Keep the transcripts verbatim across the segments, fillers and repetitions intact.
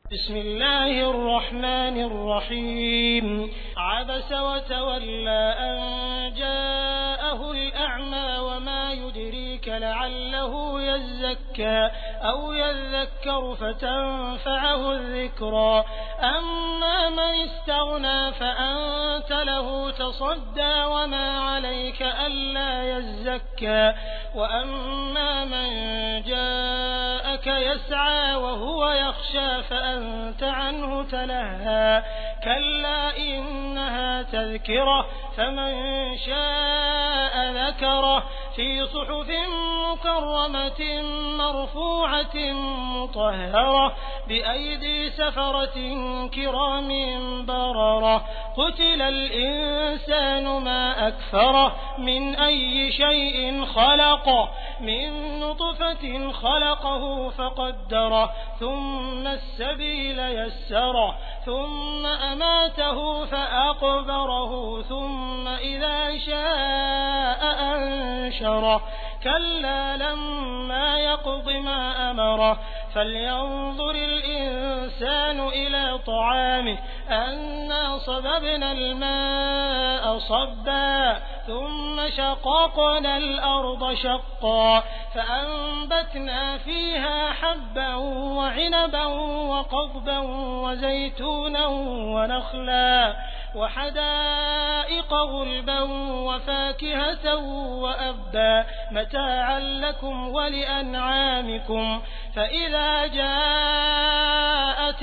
بسم الله الرحمن الرحيم عبس وتولى أن جاءه الأعمى وما يدريك لعله يزكى أو يذكر فتنفعه الذكرى أما من استغنى فأنت له تصدى وما عليك ألا يزكى وأما من جاءك يسعى وهو يخشى فأنت عنه تلهى كلا إنها تذكرة فمن شاء ذكره في صحف مكرمة مرفوعة مطهرة بأيدي سفرة كرام بررة قتل الإنسان ما أكفره من أي شيء خلقه من نطفة خلقه فقدره ثم السبيل يسره ثم أماته فأقبره ثم إذا شاء أنشره كلا لما يقض ما أمره فلينظر الإنسان إلى طعامه أنا صببنا الماء صبا ثم شققنا الأرض شقا فأنبتنا فيها حبا وعنبا وقضبا وزيتونا ونخلا وحدائق غلبا وفاكهة وأبا متاعا لكم ولأنعامكم فإذا جاءت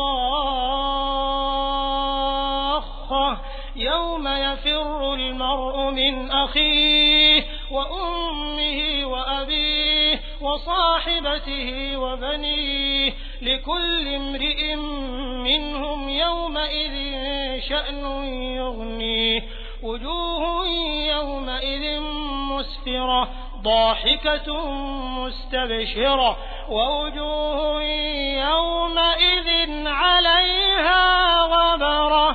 الصاخة يوم يفر المرء من أخيه وأمه وأبيه وصاحبته وبنيه لكل امرئ منهم يومئذ شأن يغنيه وجوه يومئذ مسفرة ضاحكة مستبشرة ووجوه يومئذ عليها غبرة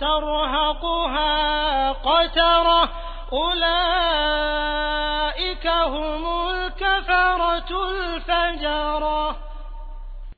ترهقها قترة أولئك هم الكفرة الفجرة.